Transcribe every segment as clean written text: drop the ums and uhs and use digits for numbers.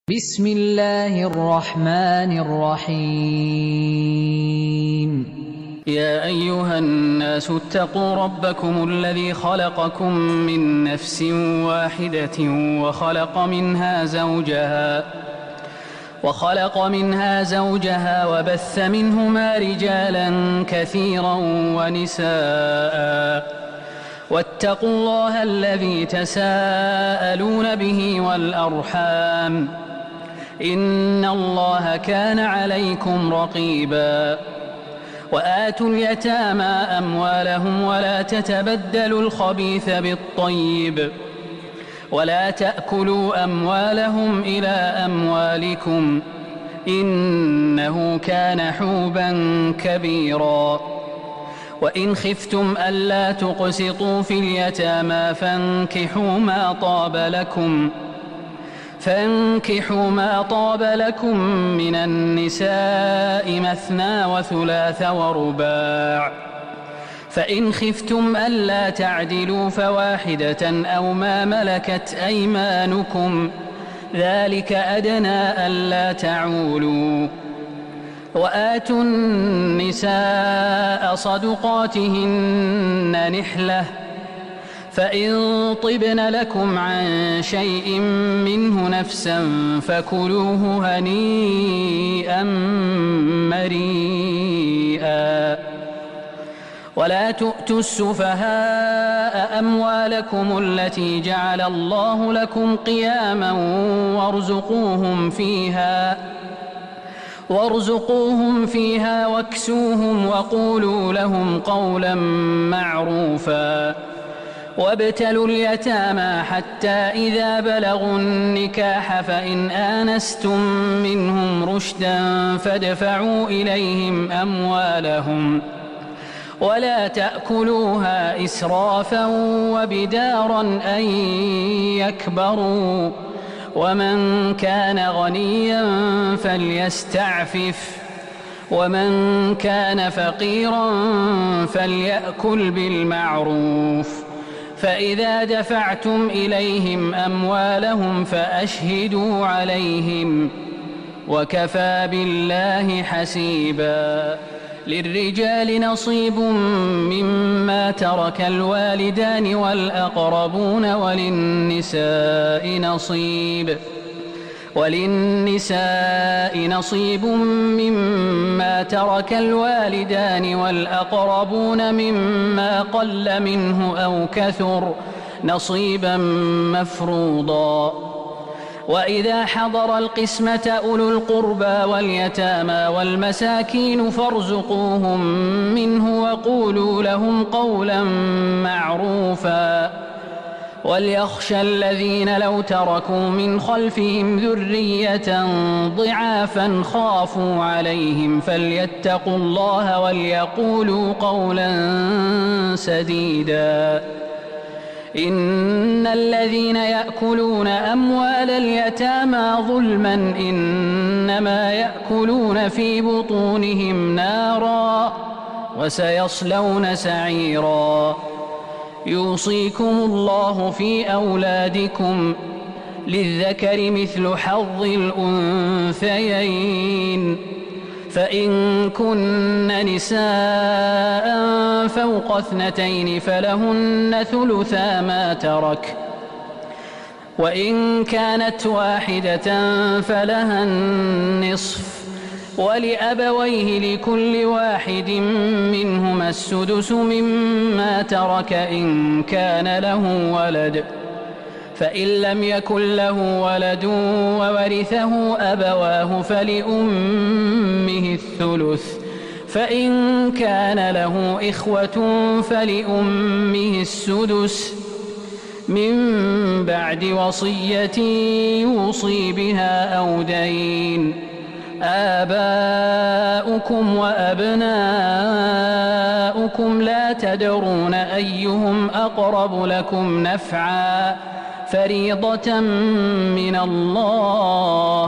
بسم الله الرحمن الرحيم. يا أيها الناس اتقوا ربكم الذي خلقكم من نفس واحدة وخلق منها زوجها وبث منهما رجالا كثيرا ونساء واتقوا الله الذي تساءلون به والأرحام إن الله كان عليكم رقيبا. وآتوا اليتامى أموالهم ولا تتبدلوا الخبيث بالطيب ولا تأكلوا أموالهم إلى أموالكم إنه كان حوبا كبيرا. وإن خفتم ألا تقسطوا في اليتامى فانكحوا ما طاب لكم من النساء مثنى وثلاث ورباع، فإن خفتم ألا تعدلوا فواحدة أو ما ملكت أيمانكم ذلك أدنى ألا تعولوا. وآتوا النساء صدقاتهن نحلة، فإن طبن لكم عن شيء منه نفسا فكلوه هنيئا مريئا. ولا تؤتوا السفهاء أموالكم التي جعل الله لكم قياما وارزقوهم فيها واكسوهم وقولوا لهم قولا معروفا. وابتلوا اليتامى حتى إذا بلغوا النكاح فإن آنستم منهم رشدا فادفعوا إليهم أموالهم ولا تأكلوها إسرافا وبدارا أن يكبروا. ومن كان غنيا فليستعفف ومن كان فقيرا فليأكل بالمعروف. فإذا دفعتم إليهم أموالهم فأشهدوا عليهم وكفى بالله حسيبا. للرجال نصيب مما ترك الوالدان والأقربون وللنساء نصيب مما ترك الوالدان والأقربون مما قل منه أو كثر نصيبا مفروضا. وإذا حضر القسمة أولو القربى واليتامى والمساكين فارزقوهم منه وقولوا لهم قولا معروفا. وليخشى الذين لو تركوا من خلفهم ذرية ضعافا خافوا عليهم فليتقوا الله وليقولوا قولا سديدا. إن الذين يأكلون أموال اليتامى ظلما إنما يأكلون في بطونهم نارا وسيصلون سعيرا. يوصيكم الله في أولادكم للذكر مثل حظ الأنثيين، فإن كن نساء فوق 2 فلهن ثلثا ما ترك، وإن كانت واحدة فلها النصف، ولأبويه لكل واحد منهما السدس مما ترك إن كان له ولد، فإن لم يكن له ولد وورثه أبواه فلأمه الثلث، فإن كان له إخوة فلأمه السدس من بعد وصية يوصي بها أو دين. آباؤكم وأبناؤكم لا تدرون أيهم أقرب لكم نفعا فريضة من الله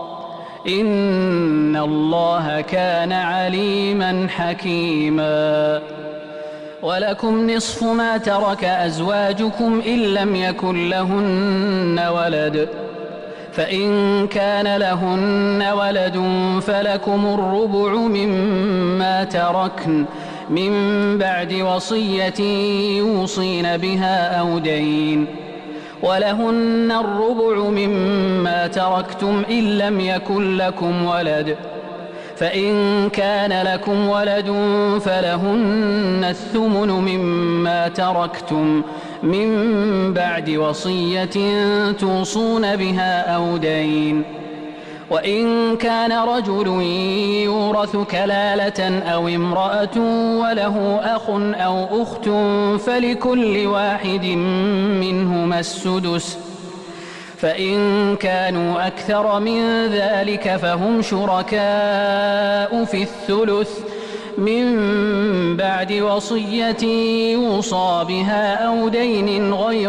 إن الله كان عليما حكيما. ولكم نصف ما ترك أزواجكم إن لم يكن لهن ولد، فإن كان لهن ولد فلكم الربع مما تركن من بعد وصية يوصين بها أو دين، ولهن الربع مما تركتم إن لم يكن لكم ولد، فإن كان لكم ولد فلهن الثمن مما تركتم من بعد وصية توصون بها أو دين. وإن كان رجل يورث كلالة أو امرأة وله أخ أو أخت فلكل واحد منهما السدس، فإن كانوا أكثر من ذلك فهم شركاء في الثلث من بعد وصية يوصى بها أو دين غير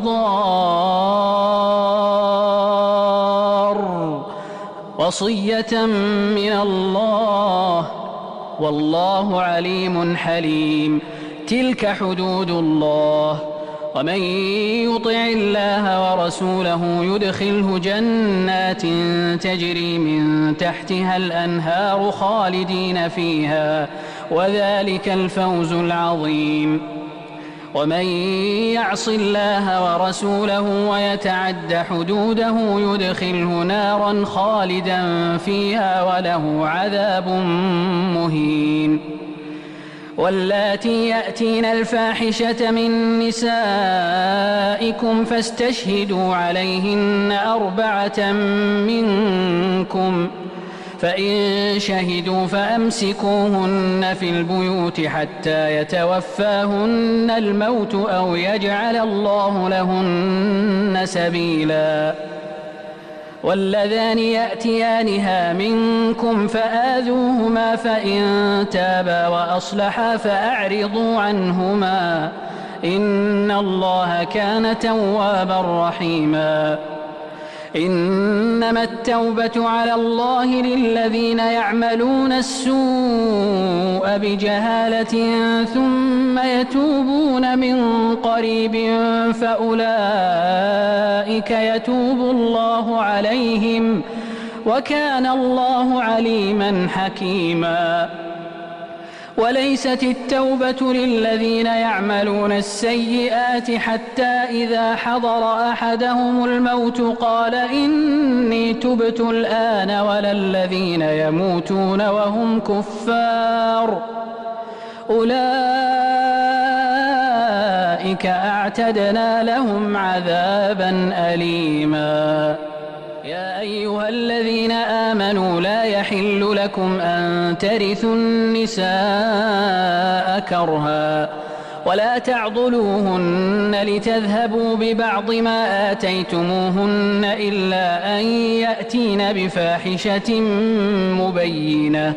مضار، وصية من الله والله عليم حليم. تلك حدود الله، ومن يطع الله ورسوله يدخله جنات تجري من تحتها الأنهار خالدين فيها، وذلك الفوز العظيم. ومن يعص الله ورسوله ويتعد حدوده يدخله نارا خالدا فيها وله عذاب مهين. واللاتي يأتين الفاحشة من نسائكم فاستشهدوا عليهن 4 منكم، فإن شهدوا فأمسكوهن في البيوت حتى يتوفاهن الموت أو يجعل الله لهن سبيلا. واللذان يأتيانها منكم فآذوهما فإن تابا وأصلحا فأعرضوا عنهما إن الله كان توابا رحيما. إنما التوبة على الله للذين يعملون السوء بجهالة ثم يتوبون من قريب فأولئك يتوب الله عليهم وكان الله عليما حكيما. وليست التوبة للذين يعملون السيئات حتى إذا حضر أحدهم الموت قال إني تبت الآن، ولا الذين يموتون وهم كفار أولئك أعتدنا لهم عذابا أليما. يا أيها الذين آمنوا لا يحل لكم أن ترثوا النساء كرها ولا تعضلوهن لتذهبوا ببعض ما آتيتموهن إلا أن يأتين بفاحشة مبينة،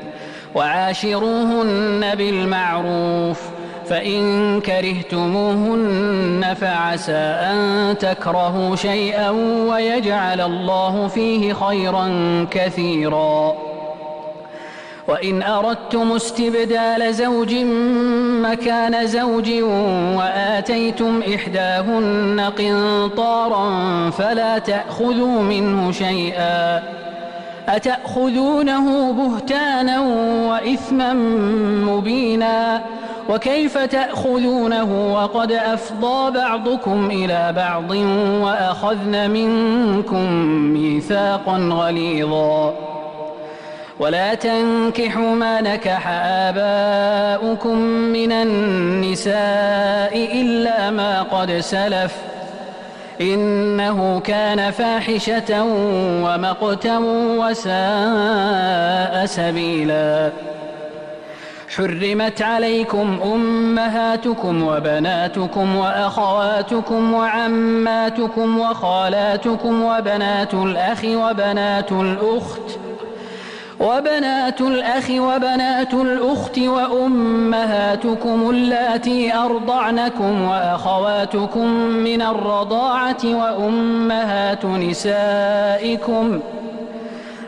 وعاشروهن بالمعروف، فإن كرهتموهن فعسى أن تكرهوا شيئا ويجعل الله فيه خيرا كثيرا. وإن أردتم استبدال زوج مكان زوج وآتيتم إحداهن قنطارا فلا تأخذوا منه شيئا، أتأخذونه بهتانا وإثما مبينا، وكيف تأخذونه وقد أفضى بعضكم إلى بعض وأخذن منكم ميثاقا غليظا. ولا تنكحوا ما نكح آباؤكم من النساء إلا ما قد سلف إنه كان فاحشة ومقتا وساء سبيلا. حرمت عليكم أمهاتكم وبناتكم وأخواتكم وعماتكم وخالاتكم وبنات الأخ وبنات الأخت وأمهاتكم اللاتي أرضعنكم وأخواتكم من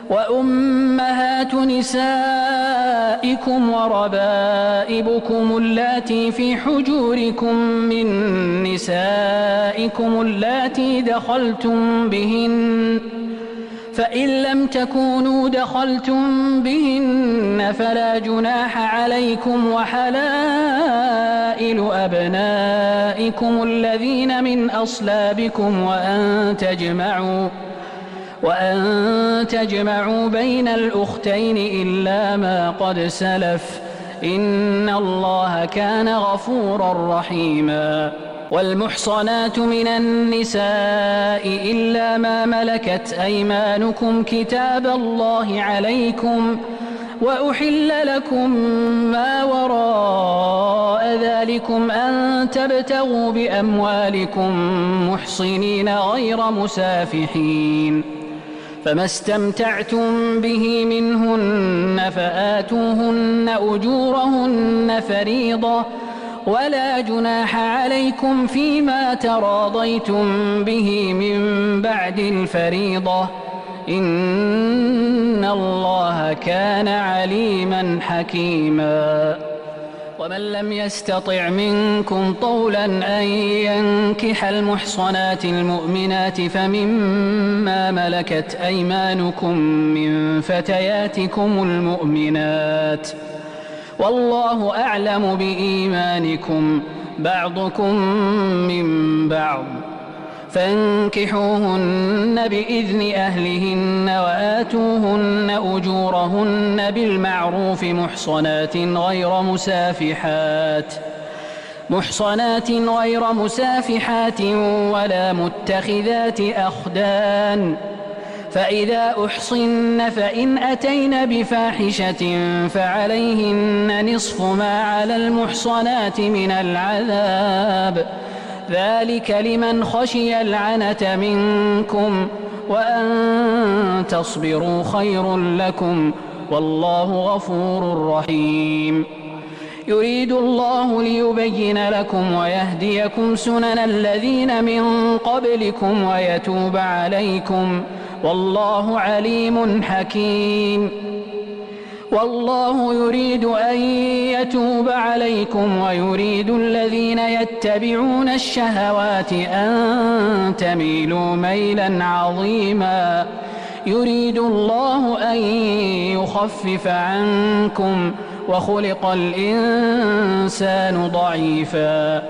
وأمهات نسائكم وربائبكم اللاتي في حجوركم من نسائكم اللاتي دخلتم بهن، فإن لم تكونوا دخلتم بهن فلا جناح عليكم، وحلائل أبنائكم الذين من أصلابكم وأن تجمعوا بين الأختين إلا ما قد سلف، إن الله كان غفورا رحيما. والمحصنات من النساء إلا ما ملكت أيمانكم كتاب الله عليكم، وأحل لكم ما وراء ذلكم أن تبتغوا بأموالكم محصنين غير مسافحين، فما استمتعتم به منهن فآتوهن أجورهن فريضة، ولا جناح عليكم فيما تراضيتم به من بعد الفريضة، إن الله كان عليما حكيما. ومن لم يستطع منكم طولا أن ينكح المحصنات المؤمنات فمما ملكت أيمانكم من فتياتكم المؤمنات، والله أعلم بإيمانكم بعضكم من بعض، فانكحوهن بإذن أهلهن وآتوهن أجورهن بالمعروف محصنات غير مسافحات ولا متخذات أخدان، فإذا أحصن فإن أتين بفاحشة فعليهن نصف ما على المحصنات من العذاب، ذلك لمن خشي العنة منكم، وأن تصبروا خير لكم، والله غفور رحيم. يريد الله ليبين لكم ويهديكم سنن الذين من قبلكم ويتوب عليكم، والله عليم حكيم. والله يريد أن يتوب عليكم ويريد الذين يتبعون الشهوات أن تميلوا ميلا عظيما. يريد الله أن يخفف عنكم وخلق الإنسان ضعيفا.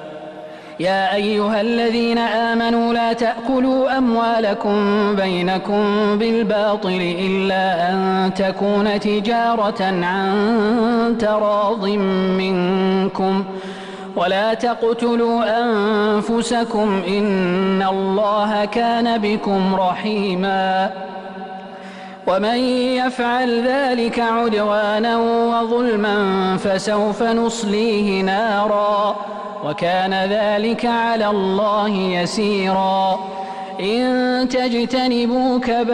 يا أيها الذين آمنوا لا تأكلوا أموالكم بينكم بالباطل إلا أن تكون تجارة عن تراض منكم، ولا تقتلوا أنفسكم إن الله كان بكم رحيما. ومن يفعل ذلك عدوانا وظلما فسوف نصليه نارا، وكان ذلك على الله يسيرا. إن تجتنبوا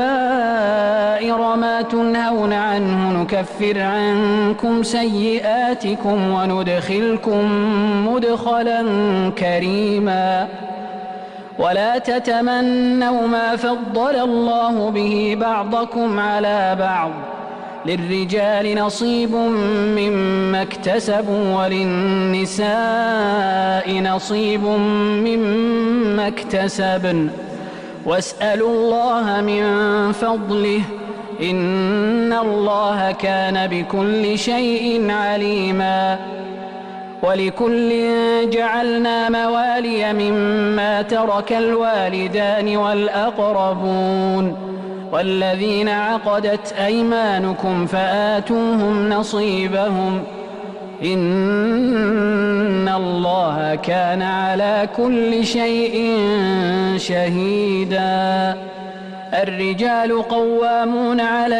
كبائر ما تنهون عنه نكفر عنكم سيئاتكم وندخلكم مدخلا كريما. ولا تتمنوا ما فضل الله به بعضكم على بعض، للرجال نصيب مما اكتسبوا وللنساء نصيب مما اكتسبن، واسألوا الله من فضله إن الله كان بكل شيء عليما. ولكل جعلنا موالي مما ترك الوالدان والأقربون والذين عقدت أيمانكم فآتوهم نصيبهم إن الله كان على كل شيء شهيدا. الرجال قوامون على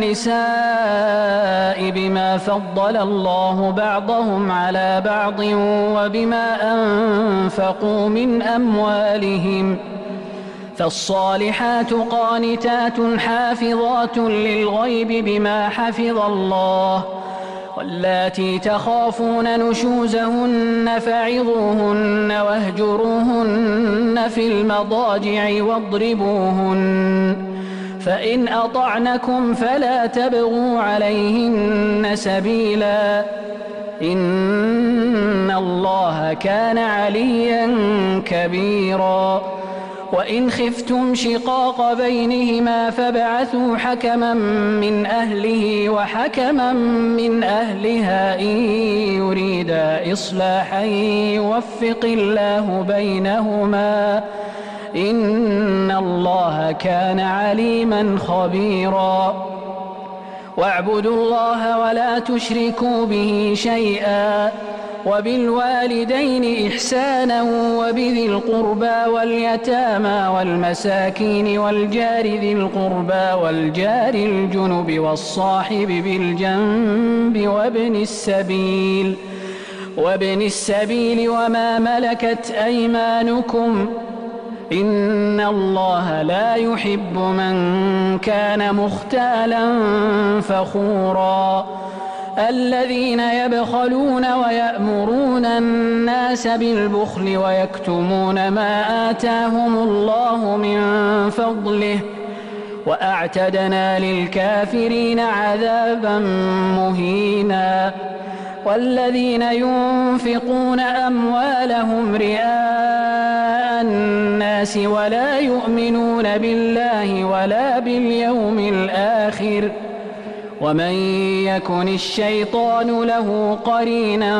النساء بما فضل الله بعضهم على بعض وبما أنفقوا من أموالهم، فالصالحات قانتات حافظات للغيب بما حفظ الله، واللاتي تخافون نشوزهن فعظوهن واهجروهن في المضاجع واضربوهن، فإن أطعنكم فلا تبغوا عليهن سبيلا إن الله كان عليا كبيرا وإن خفتم شقاق بينهما فابعثوا حكما من أهله وحكما من أهلها إن يريدا إصلاحا يوفق الله بينهما إن الله كان عليما خبيرا واعبدوا الله ولا تشركوا به شيئا وبالوالدين إحسانا وبذي القربى واليتامى والمساكين والجار ذي القربى والجار الجنب والصاحب بالجنب وابن السبيل وما ملكت أيمانكم إن الله لا يحب من كان مختالا فخورا الذين يبخلون ويأمرون الناس بالبخل ويكتمون ما آتاهم الله من فضله وأعتدنا للكافرين عذابا مهينا والذين ينفقون أموالهم رئاء الناس ولا يؤمنون بالله ولا باليوم الآخر ومن يكن الشيطان له قرينا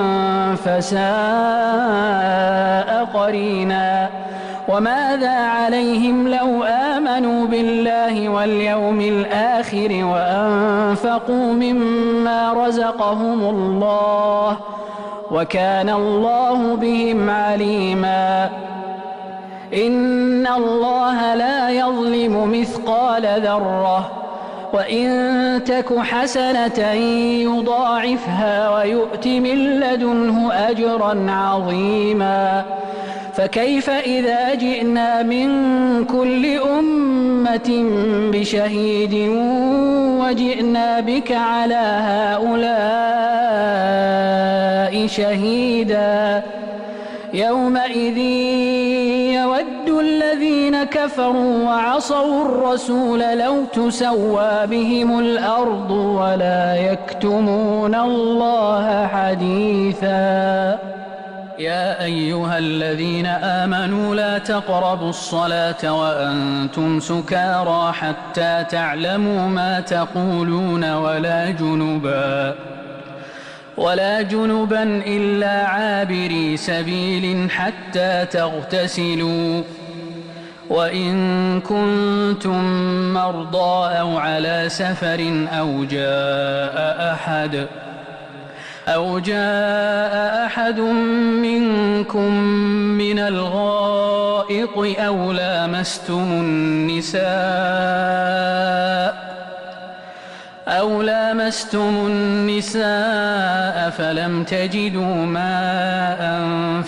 فساء قرينا وماذا عليهم لو آمنوا بالله واليوم الآخر وأنفقوا مما رزقهم الله وكان الله بهم عليما إن الله لا يظلم مثقال ذرة وإن تك حسنة يضاعفها ويؤت من لدنه أجرا عظيما فكيف إذا جئنا من كل أمة بشهيد وجئنا بك على هؤلاء شهيدا يومئذ يود الذين كفروا وعصوا الرسول لو تسوى بهم الأرض ولا يكتمون الله حديثا يا أيها الذين آمنوا لا تقربوا الصلاة وأنتم سكارى حتى تعلموا ما تقولون ولا جنبا إلا عابري سبيل حتى تغتسلوا وإن كنتم مرضى أو على سفر أو جاء أحد منكم من الغائط أو لامستم النساء فلم تجدوا ماء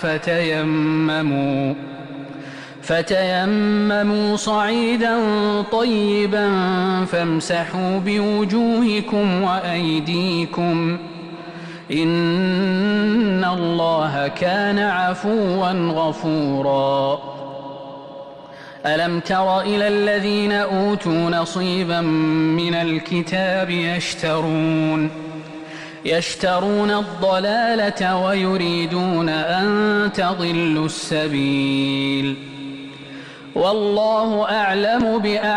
فتيمموا صعيدا طيبا فامسحوا بوجوهكم وأيديكم إن الله كان عفوا غفورا ألم تر إلى الذين أوتوا نصيبا من الكتاب يشترون الضلالة ويريدون أن تضلوا السبيل والله أعلم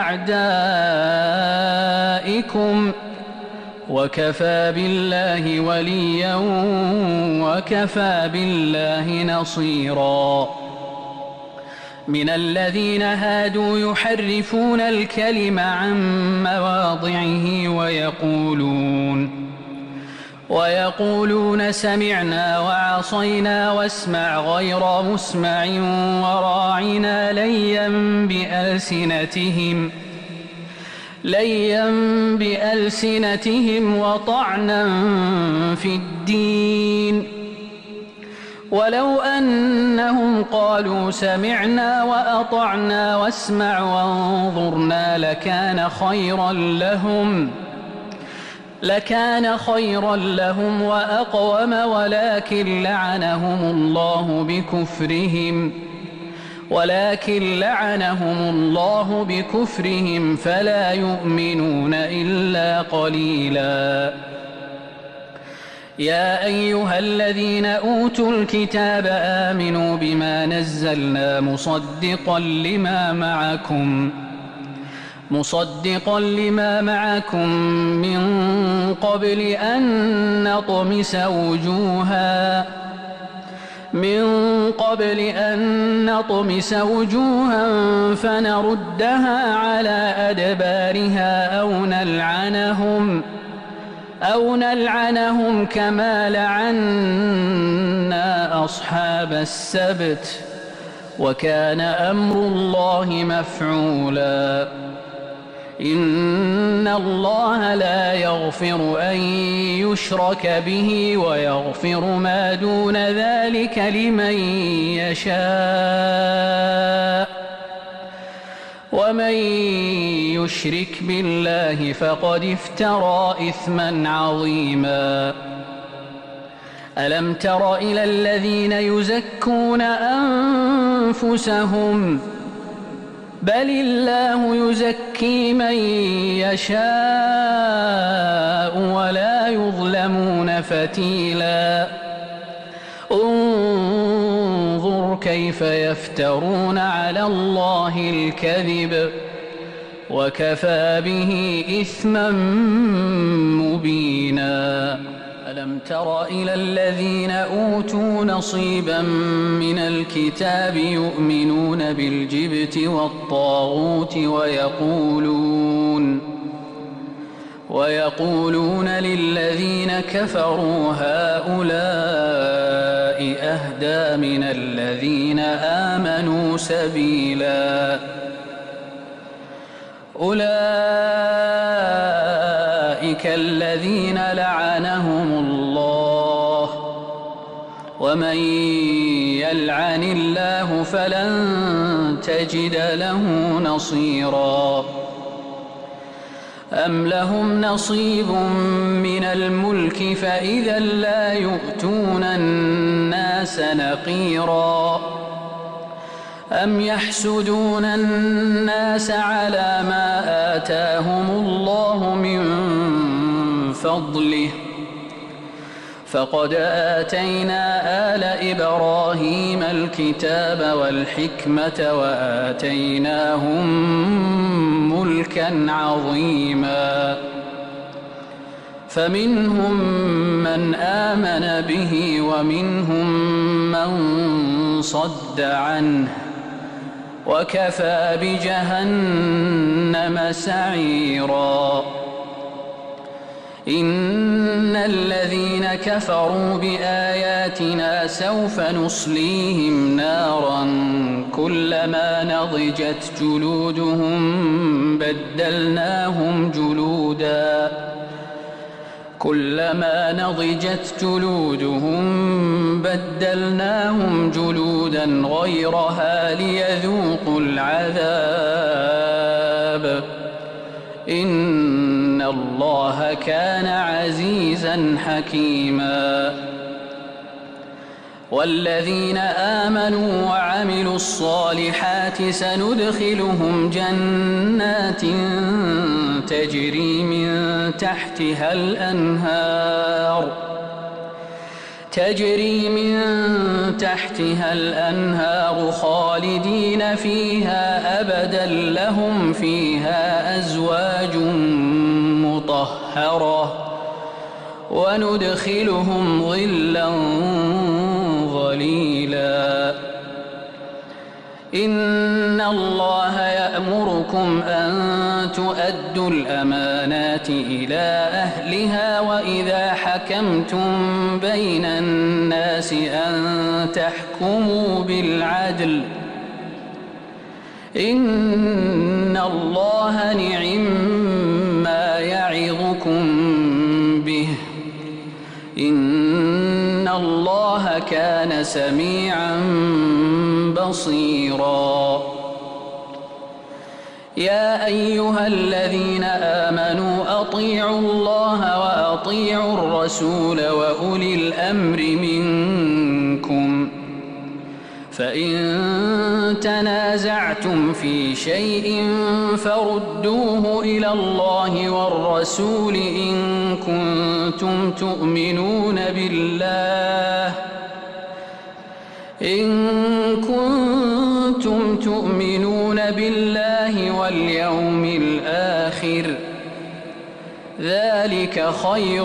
بأعدائكم وكفى بالله وليا وكفى بالله نصيرا من الذين هادوا يحرفون الكلم عن مواضعه ويقولون سمعنا وعصينا واسمع غير مسمع وراعنا ليا بألسنتهم وطعنا في الدين ولو أنهم قالوا سمعنا وأطعنا واسمع وانظرنا لكان خيرا لهم وأقوم ولكن لعنهم الله بكفرهم ولكن لعنهم الله بكفرهم فلا يؤمنون إلا قليلا. يا أيها الذين أوتوا الكتاب آمنوا بما نزلنا مصدقا لما معكم من قبل أن نطمس وجوها فنردها على أدبارها أو نلعنهم كما لعنا أصحاب السبت وكان أمر الله مفعولا. إن الله لا يغفر أن يشرك به ويغفر ما دون ذلك لمن يشاء ومن يشرك بالله فقد افترى إثما عظيما. ألم تر إلى الذين يزكون أنفسهم بل الله يزكي من يشاء ولا يظلمون فتيلا. انظر كيف يفترون على الله الكذب وكفى به إثما مبينا. ألم تر إلى الذين أوتوا نصيبا من الكتاب يؤمنون بالجبت والطاغوت ويقولون للذين كفروا هؤلاء أهدى من الذين آمنوا سبيلا. أولئك الذين لعنهم الله ومن يلعن الله فلن تجد له نصيرا. أم لهم نصيب من الملك فإذا لا يؤتون الناس نقيرا. أم يحسدون الناس على ما آتاهم الله من فضله فقد آتينا آل إبراهيم الكتاب والحكمة وآتيناهم ملكا عظيما. فمنهم من آمن به ومنهم من صد عنه وكفى بجهنم سعيرا. إن الذين كفروا بآياتنا سوف نصليهم نارا كلما نضجت جلودهم بدلناهم جلودا غيرها ليذوقوا العذاب إن الله كان عزيزا حكيما. والذين آمنوا وعملوا الصالحات سندخلهم جنات تجري من تحتها الأنهار خالدين فيها أبدا لهم فيها أزواج مطهرة وندخلهم ظلا ظليلا. إن الله يأمركم أن تؤدوا الأمانات إلى أهلها وإذا حكمتم بين الناس أن تحكموا بالعدل إن الله نعما يعظكم به إن الله كان سميعا بصيرا. يا أيها الذين آمنوا أطيعوا الله وأطيعوا الرسول وأولي الأمر منكم فإن تنازعتم في شيء فردوه إلى الله والرسول إن كنتم تؤمنون بالله واليوم الآخر ذلك خير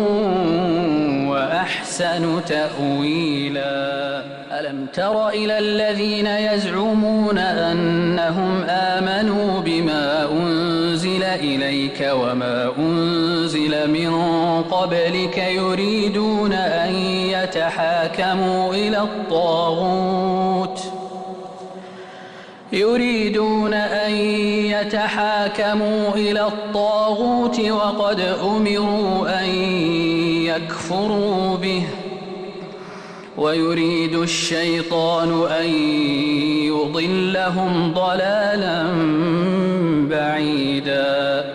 وأحسن تأويلا. ألم تر إلى الذين يزعمون أنهم آمنوا بما أنزل إليك وما أنزل من قبلك يريدون أن يتحاكموا إلى الطاغوت وقد أمروا أن يكفروا به ويريد الشيطان أن يضلهم ضلالا بعيدا.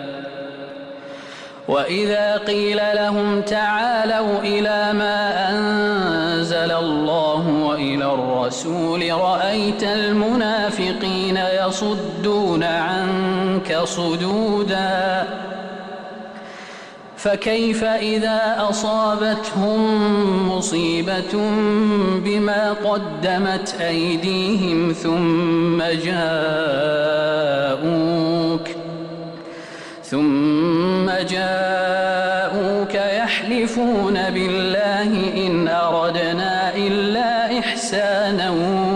وإذا قيل لهم تعالوا إلى ما أنزل الله وإلى الرسول رأيت المنافقين يصدون عنك صدودا. فكيف إذا أصابتهم مصيبة بما قدمت أيديهم ثم جاءوك يحلفون بالله إن أردنا إلا إحسانا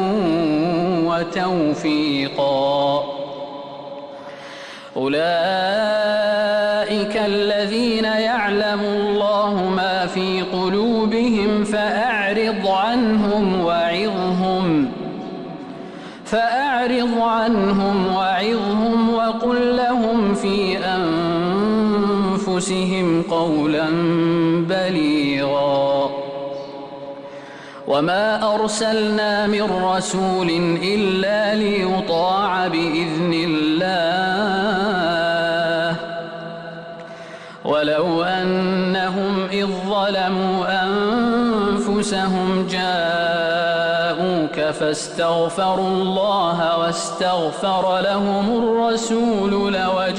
وتوفيقا. أولئك الذين يعلم الله ما في قلوبهم فأعرض عنهم وعظهم وقل لهم في أنفسهم قولا بليغا. وما أرسلنا من رسول إلا ليطاع بإذن الله ولو أنهم إذ ظلموا أنفسهم جاءوك فاستغفروا الله واستغفر لهم الرسول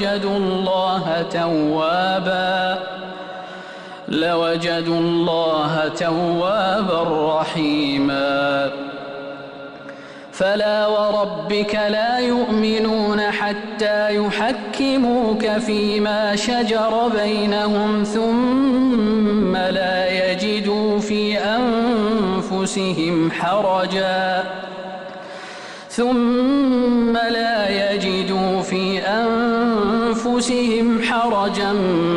لوجدوا الله توابا رحيما. فلا وربك لا يؤمنون حتى يحكموك فيما شجر بينهم ثم لا يجدوا في أنفسهم حرجا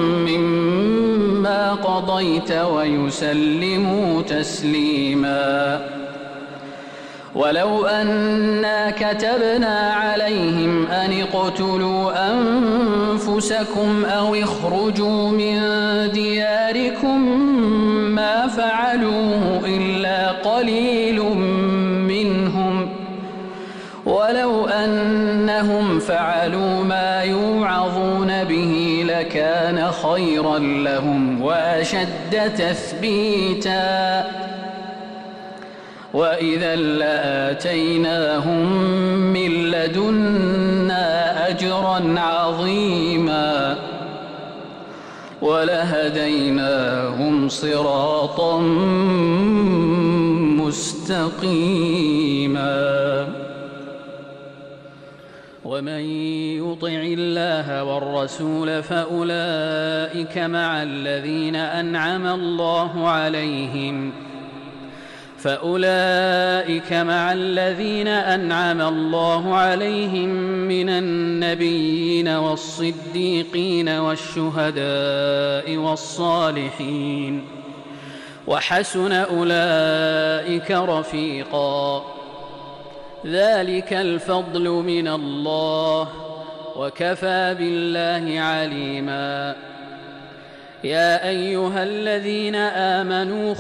مما قضيت ويسلموا تسليما. ولو أنا كتبنا عليهم أن اقتلوا أنفسكم أو اخرجوا من دياركم ما فعلوه إلا قليل منهم ولو أنهم فعلوا ما يوعظون به لكان خيرا لهم وأشد تثبيتا وإذا لآتيناهم من لدنا أجرا عظيما ولهديناهم صراطا مستقيما. ومن يطع الله والرسول فأولئك مع الذين أنعم الله عليهم من النبيين والصديقين والشهداء والصالحين وحسن أولئك رفيقا. ذلك الفضل من الله وكفى بالله عليما. يا أيها الذين آمنوا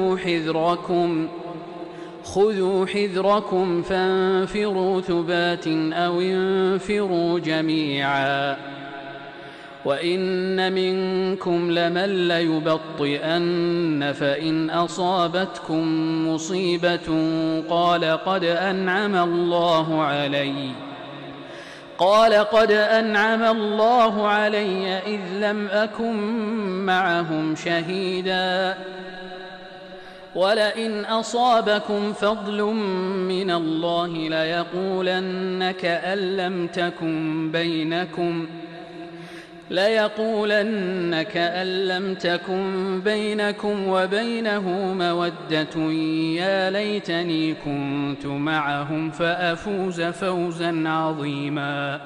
خذوا حذركم فانفروا ثبات أو انفروا جميعا وإن منكم لمن ليبطئن فإن أصابتكم مصيبة قال قد أنعم الله علي إذ لم أكن معهم شهيدا ولئن أصابكم فضل من الله ليقولن كأن لم تكن بينكم وبينه مودة يا ليتني كنت معهم فأفوز فوزا عظيما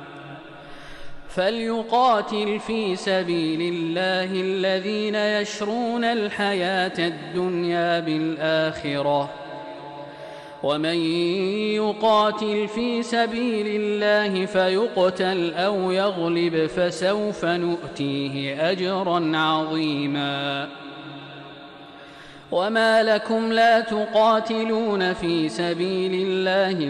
فليقاتل في سبيل الله الذين يشرون الحياة الدنيا بالآخرة ومن يقاتل في سبيل الله فيقتل أو يغلب فسوف نؤتيه أجرا عظيما وما لكم لا تقاتلون في سبيل الله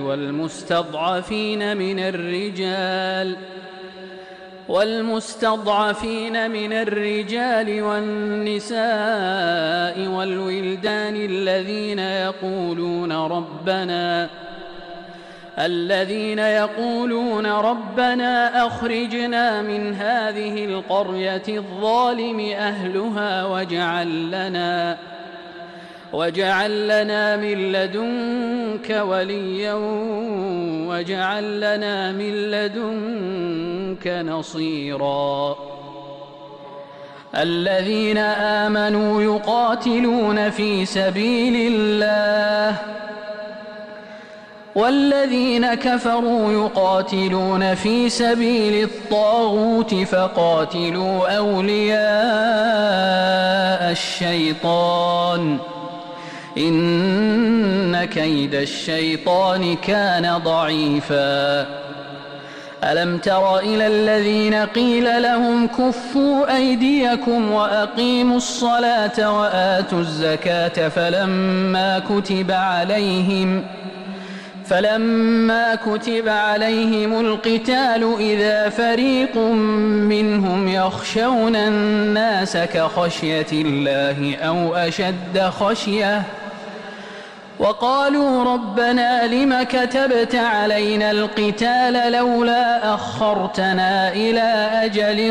والمستضعفين من الرجال والنساء والولدان الذين يقولون ربنا أخرجنا من هذه القرية الظالم أهلها واجعل لنا من لدنك وليا واجعل لنا من لدنك نصيرا الذين آمنوا يقاتلون في سبيل الله والذين كفروا يقاتلون في سبيل الطاغوت فقاتلوا أولياء الشيطان إن كيد الشيطان كان ضعيفا ألم تر إلى الذين قيل لهم كفوا أيديكم وأقيموا الصلاة وآتوا الزكاة فلما كتب عليهم القتال إذا فريق منهم يخشون الناس كخشية الله أو أشد خشية وقالوا ربنا لم كتبت علينا القتال لولا أخرتنا إلى أجل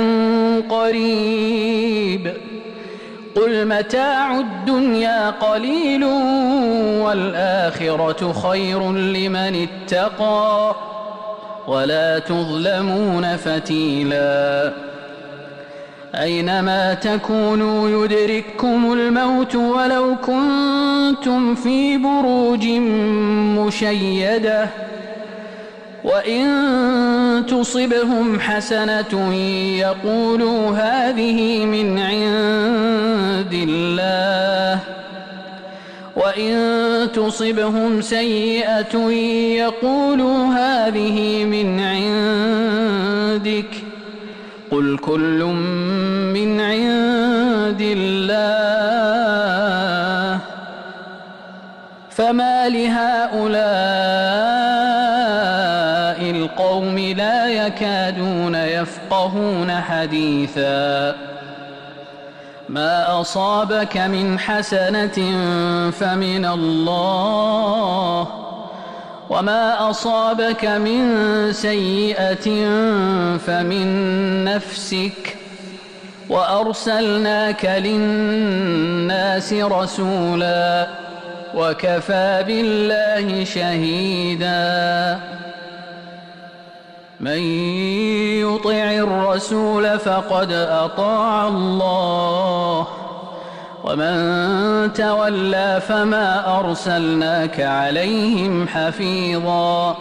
قريب قل متاع الدنيا قليل والآخرة خير لمن اتقى ولا تظلمون فتيلا أينما تكونوا يدرككم الموت ولو كنتم في بروج مشيدة وإن تصبهم حسنة يقولوا هذه من عند الله وإن تصبهم سيئة يقولوا هذه من عندك قل كل من عند الله فما لهؤلاء القوم لا يكادون يفقهون حديثا ما أصابك من حسنة فمن الله وما أصابك من سيئة فمن نفسك وأرسلناك للناس رسولا وكفى بالله شهيدا من يطع الرسول فقد أطاع الله ومن تولى فما أرسلناك عليهم حفيظا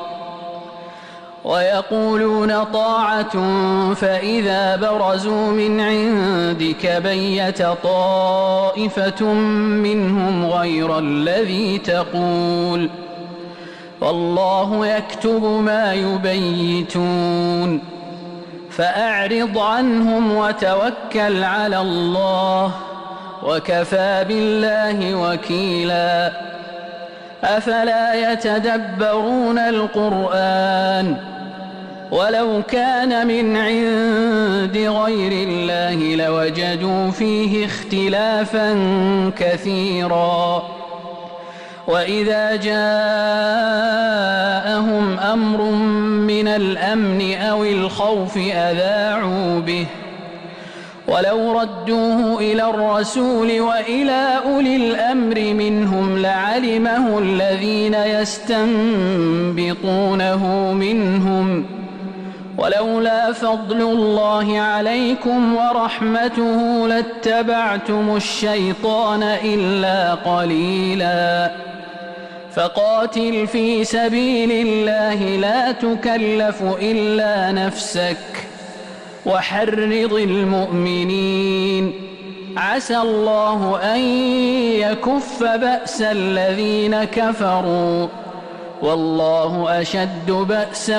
ويقولون طاعة فإذا برزوا من عندك بيت طائفة منهم غير الذي تقول والله يكتب ما يبيتون فأعرض عنهم وتوكل على الله وكفى بالله وكيلا أفلا يتدبرون القرآن ولو كان من عند غير الله لوجدوا فيه اختلافا كثيرا وإذا جاءهم أمر من الأمن أو الخوف أذاعوا به ولو ردوه إلى الرسول وإلى أولي الأمر منهم لعلمه الذين يستنبطونه منهم ولولا فضل الله عليكم ورحمته لاتبعتم الشيطان إلا قليلا فقاتل في سبيل الله لا تكلف إلا نفسك وحرض المؤمنين عسى الله أن يكف بأس الذين كفروا والله أشد بأسا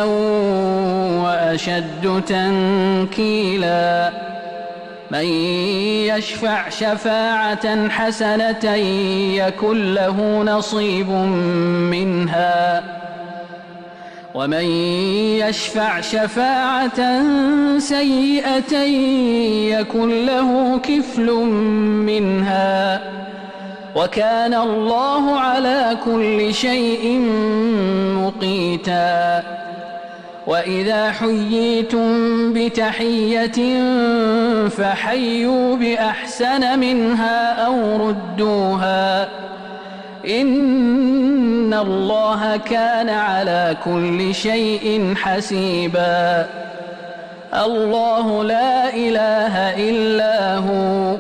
وأشد تنكيلا من يشفع شفاعة حسنة يكن له نصيب منها ومن يشفع شفاعة سيئة يكن له كفل منها وكان الله على كل شيء مقيتا وإذا حييتم بتحية فحيوا بأحسن منها أو ردوها إن الله كان على كل شيء حسيبا الله لا إله إلا هو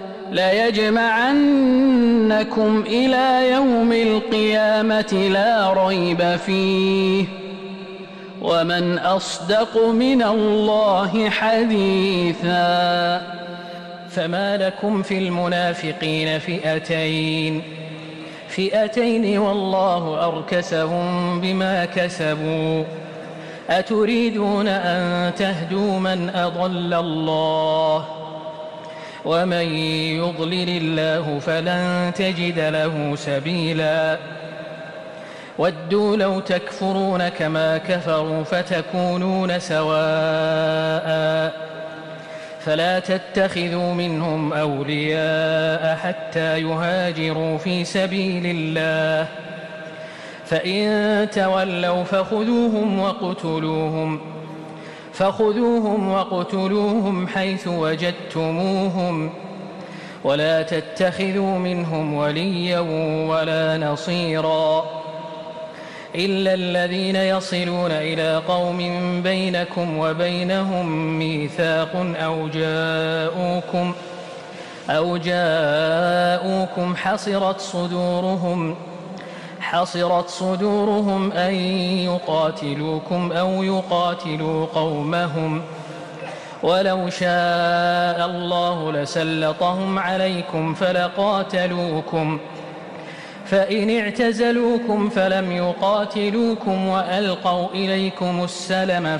ليجمعنكم إلى يوم القيامة لا ريب فيه ومن أصدق من الله حديثا فما لكم في المنافقين فئتين والله أركسهم بما كسبوا أتريدون أن تهدوا من أضل الله ومن يضلل الله فلن تجد له سبيلا ودوا لو تكفرون كما كفروا فتكونون سواء فلا تتخذوا منهم أولياء حتى يهاجروا في سبيل الله فإن تولوا فخذوهم وقتلوهم حيث وجدتموهم ولا تتخذوا منهم وليا ولا نصيرا إلا الذين يصلون إلى قوم بينكم وبينهم ميثاق أو جاءوكم حصرت صدورهم أن يقاتلوكم أو يقاتلوا قومهم ولو شاء الله لسلطهم عليكم فلقاتلوكم فإن اعتزلوكم فلم يقاتلوكم وألقوا إليكم السلم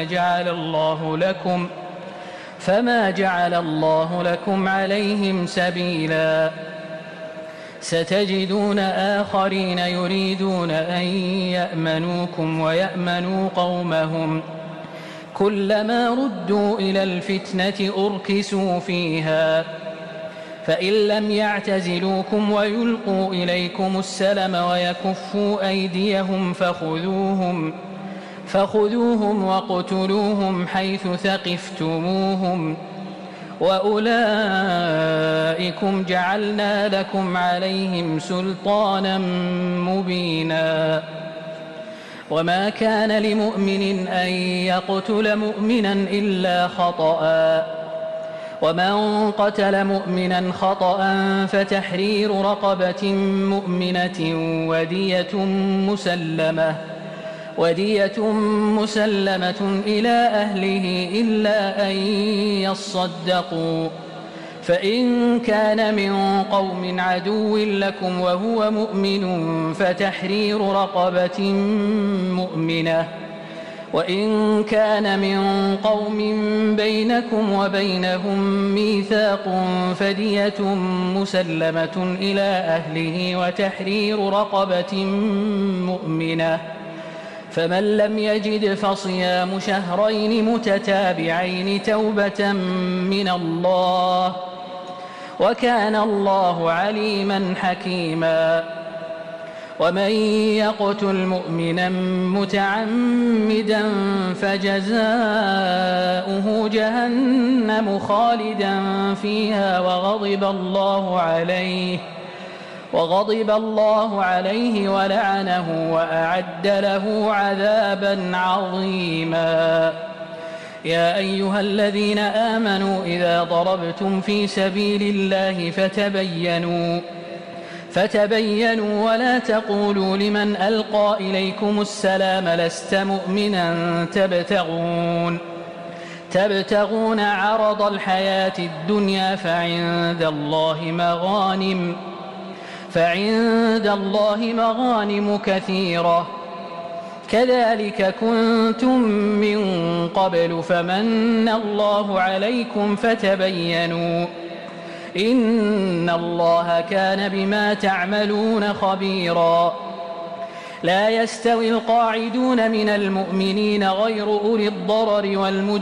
فما جعل الله لكم عليهم سبيلا ستجدون آخرين يريدون أن يأمنوكم ويأمنوا قومهم كلما ردوا إلى الفتنة أركسوا فيها فإن لم يعتزلوكم ويلقوا إليكم السلم ويكفوا أيديهم فخذوهم وقتلوهم حيث ثقفتموهم وأولئكم جعلنا لكم عليهم سلطانا مبينا وما كان لمؤمن أن يقتل مؤمنا إلا خطأ ومن قتل مؤمنا خطأ فتحرير رقبة مؤمنة ودية مسلمة إلى أهله إلا أن يصدقوا فإن كان من قوم عدو لكم وهو مؤمن فتحرير رقبة مؤمنة وإن كان من قوم بينكم وبينهم ميثاق فدية مسلمة إلى أهله وتحرير رقبة مؤمنة فمن لم يجد فصيام شهرين متتابعين توبة من الله وكان الله عليما حكيما. ومن يقتل مؤمنا متعمدا فجزاؤه جهنم خالدا فيها وغضب الله عليه ولعنه وأعد له عذابا عظيما. يا أيها الذين آمنوا إذا ضربتم في سبيل الله فتبينوا ولا تقولوا لمن ألقى إليكم السلام لست مؤمنا تبتغون عرض الحياة الدنيا فعند الله مغانم كثيرة كذلك كنتم من قبل فمن الله عليكم فتبينوا إن الله كان بما تعملون خبيرا. لا يستوي القاعدون من المؤمنين غير أولي الضرر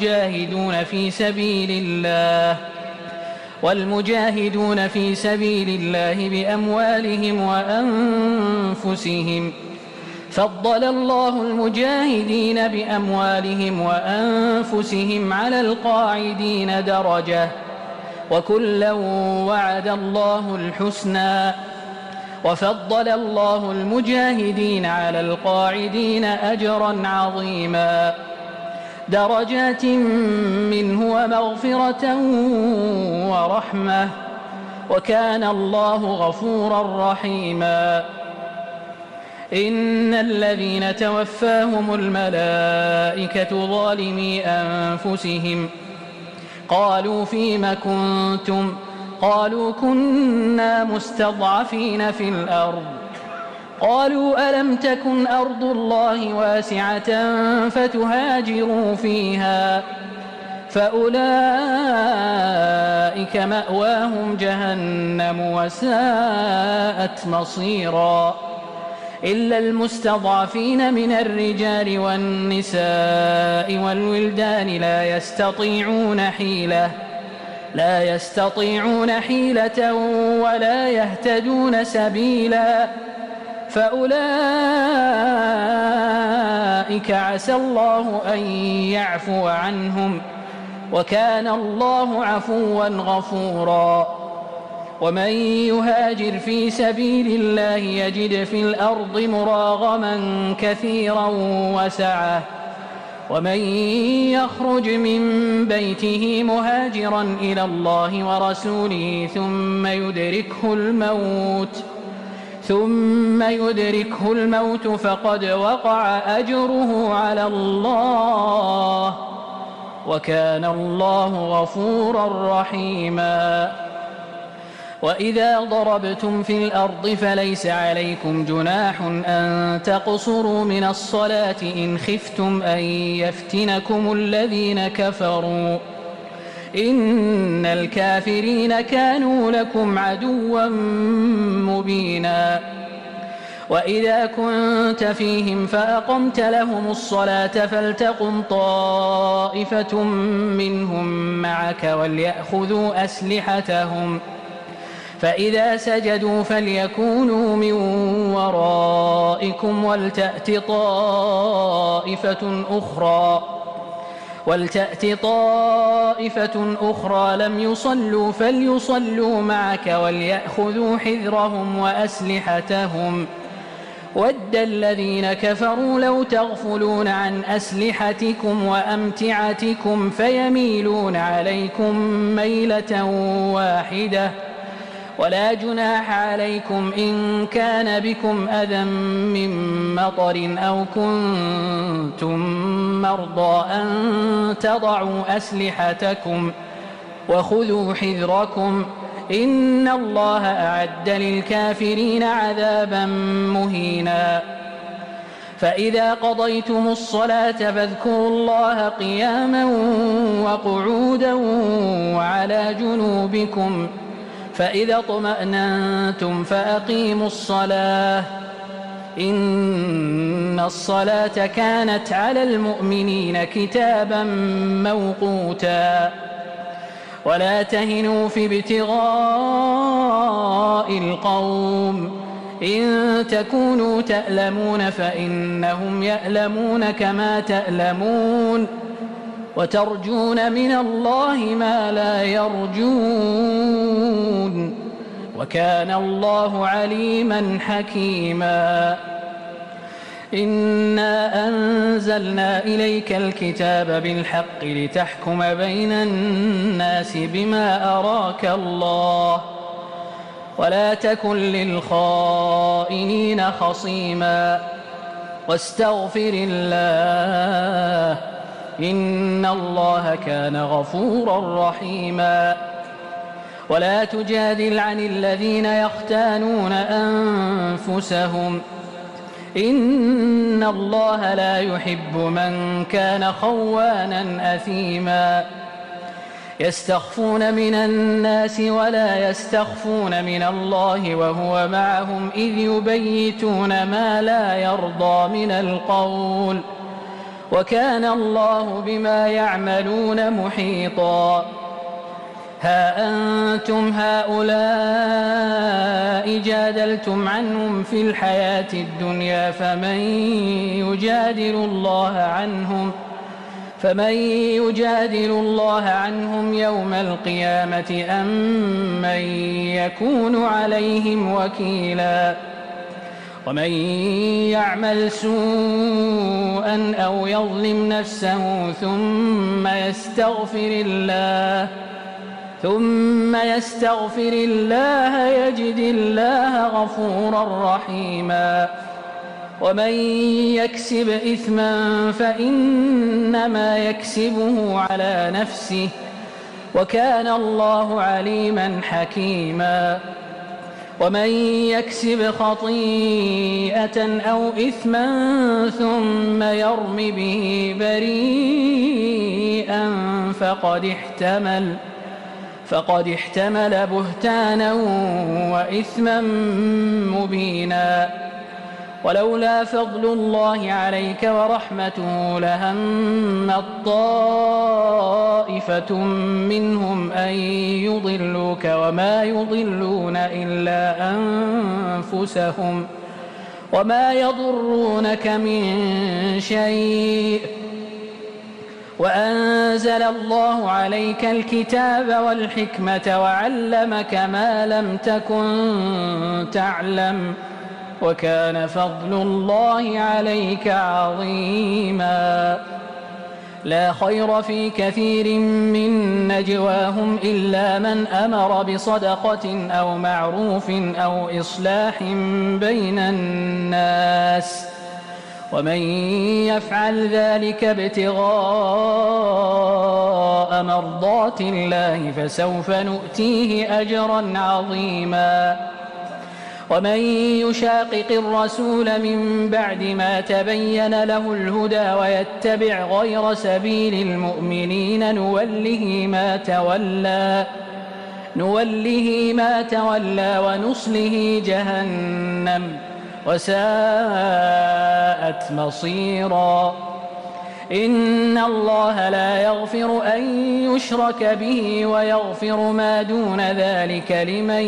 والمجاهدون في سبيل الله بأموالهم وأنفسهم. فضل الله المجاهدين بأموالهم وأنفسهم على القاعدين درجة وكلا وعد الله الحسنى وفضل الله المجاهدين على القاعدين أجرا عظيما درجات منه ومغفرة ورحمة وكان الله غفورا رحيما. إن الذين توفاهم الملائكة ظالمي أنفسهم قالوا فيم كنتم قالوا كنا مستضعفين في الأرض قالوا ألم تكن أرض الله واسعة فتهاجروا فيها فأولئك مأواهم جهنم وساءت مصيرا. إلا المستضعفين من الرجال والنساء والولدان لا يستطيعون حيلة ولا يهتدون سبيلا فأولئك عسى الله أن يعفو عنهم وكان الله عفوا غفورا. ومن يهاجر في سبيل الله يجد في الأرض مراغما كثيرا وسعة ومن يخرج من بيته مهاجرا إلى الله ورسوله ثم يدركه الموت فقد وقع أجره على الله وكان الله غفورا رحيما. وإذا ضربتم في الأرض فليس عليكم جناح أن تقصروا من الصلاة إن خفتم أن يفتنكم الذين كفروا إن الكافرين كانوا لكم عدوا مبينا. وإذا كنت فيهم فأقمت لهم الصلاة فلتقم طائفة منهم معك وليأخذوا أسلحتهم فإذا سجدوا فليكونوا من ورائكم ولتأت طائفة أخرى لم يصلوا فليصلوا معك وليأخذوا حذرهم وأسلحتهم ود الذين كفروا لو تغفلون عن أسلحتكم وأمتعتكم فيميلون عليكم ميلة واحدة ولا جناح عليكم إن كان بكم أذى من مطر أو كنتم مرضى أن تضعوا أسلحتكم وخذوا حذركم إن الله أعد للكافرين عذابا مهينا. فإذا قضيتم الصلاة فاذكروا الله قياما وقعودا وعلى جنوبكم فإذا اطمأننتم فأقيموا الصلاة إن الصلاة كانت على المؤمنين كتابا موقوتا ولا تهنوا في ابتغاء القوم إن تكونوا تألمون فإنهم يألمون كما تألمون وترجون من الله ما لا يرجون وكان الله عليما حكيما إنا أنزلنا إليك الكتاب بالحق لتحكم بين الناس بما أراك الله ولا تكن للخائنين خصيما واستغفر الله إن الله كان غفورا رحيما ولا تجادل عن الذين يختانون أنفسهم إن الله لا يحب من كان خوانا أثيما يستخفون من الناس ولا يستخفون من الله وهو معهم إذ يبيتون ما لا يرضى من القول وكان الله بما يعملون محيطا ها أنتم هؤلاء جادلتم عنهم في الحياة الدنيا فمن يجادل الله عنهم يوم القيامة أم من يكون عليهم وكيلا ومن يعمل سوءا أو يظلم نفسه ثم يستغفر الله يجد الله غفورا رحيما ومن يكسب إثما فإنما يكسبه على نفسه وكان الله عليما حكيما ومن يكسب خطيئة أو إثما ثم يرم به بريئا فقد احتمل بهتانا وإثما مبينا ولولا فضل الله عليك ورحمته لهمت طائفة منهم أن يضلوك وما يضلون إلا أنفسهم وما يضرونك من شيء وأنزل الله عليك الكتاب والحكمة وعلمك ما لم تكن تعلم وكان فضل الله عليك عظيما لا خير في كثير من نجواهم إلا من أمر بصدقة أو معروف أو إصلاح بين الناس ومن يفعل ذلك ابتغاء مرضات الله فسوف نؤتيه أجرا عظيما ومن يشاقق الرسول من بعد ما تبين له الهدى ويتبع غير سبيل المؤمنين نوله ما تولى ونصله جهنم وساءت مصيرا إن الله لا يغفر أن يشرك به ويغفر ما دون ذلك لمن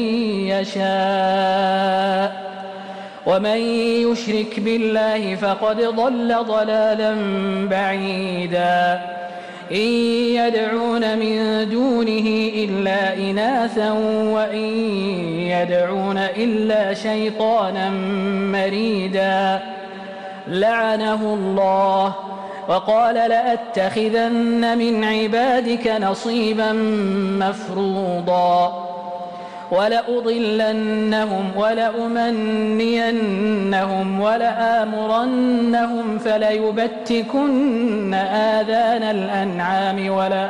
يشاء ومن يشرك بالله فقد ضل ضلالا بعيدا إن يدعون من دونه إلا إناثا وإن يدعون إلا شيطانا مريدا لعنه الله وقال لأتخذن من عبادك نصيبا مفروضا ولأضلنهم ولأمنينهم ولآمرنهم فليبتكن آذان الأنعام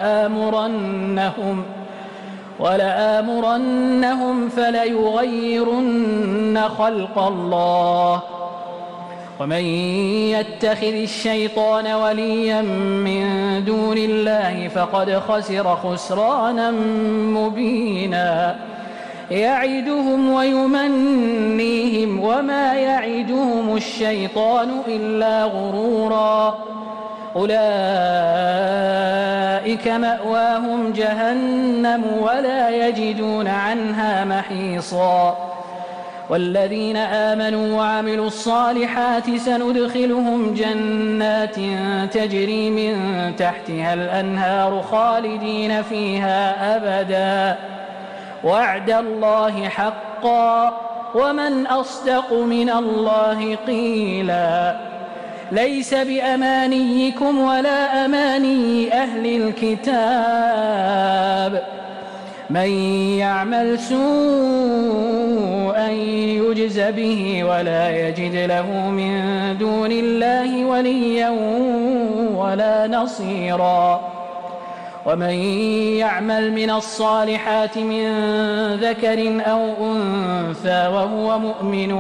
ولآمرنهم فليغيرن خلق الله ومن يتخذ الشيطان وليا من دون الله فقد خسر خسرانا مبينا يعدهم ويمنيهم وما يعدهم الشيطان إلا غرورا أولئك مأواهم جهنم ولا يجدون عنها محيصا والذين آمنوا وعملوا الصالحات سندخلهم جنات تجري من تحتها الأنهار خالدين فيها أبدا وعد الله حقا ومن أصدق من الله قيلا ليس بأمانيكم ولا أماني أهل الكتاب من يعمل سوءا يجز به ولا يجد له من دون الله وليا ولا نصيرا ومن يعمل من الصالحات من ذكر أو أنثى وهو مؤمن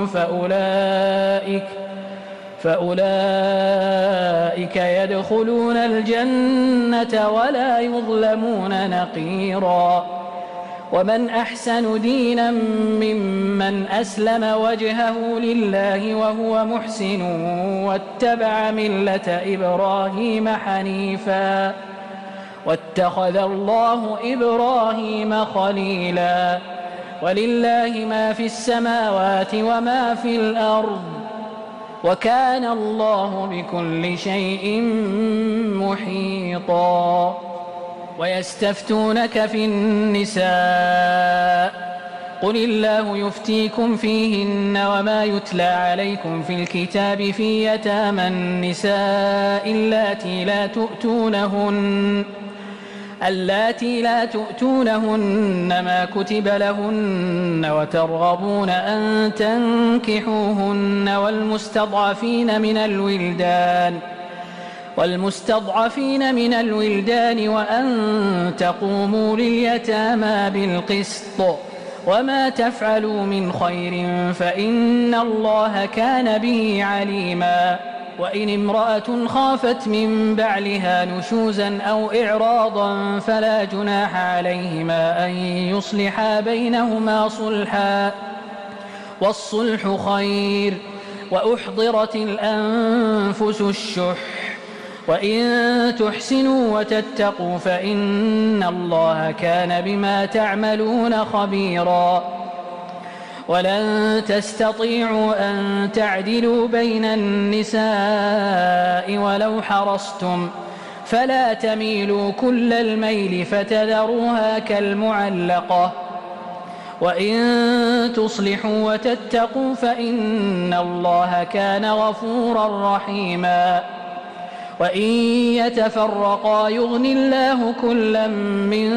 فأولئك يدخلون الجنة ولا يظلمون نقيرا ومن أحسن دينا ممن أسلم وجهه لله وهو محسن واتبع ملة إبراهيم حنيفا واتخذ الله إبراهيم خليلا ولله ما في السماوات وما في الأرض وكان الله بكل شيء محيطا ويستفتونك في النساء قل الله يفتيكم فيهن وما يتلى عليكم في الكتاب في يتامى النساء اللاتي لا تؤتونهن ما كتب لهن وترغبون أن تنكحوهن والمستضعفين من الولدان وأن تقوموا لليتامى بالقسط وما تفعلوا من خير فإن الله كان به عليما وإن امرأة خافت من بعلها نشوزا أو إعراضا فلا جناح عليهما أن يصلحا بينهما صلحا والصلح خير وأحضرت الأنفس الشح وإن تحسنوا وتتقوا فإن الله كان بما تعملون خبيرا ولن تستطيعوا أن تعدلوا بين النساء ولو حرصتم فلا تميلوا كل الميل فتذروها كالمعلقة وإن تصلحوا وتتقوا فإن الله كان غفورا رحيما وإن يتفرقا يغني الله كلا من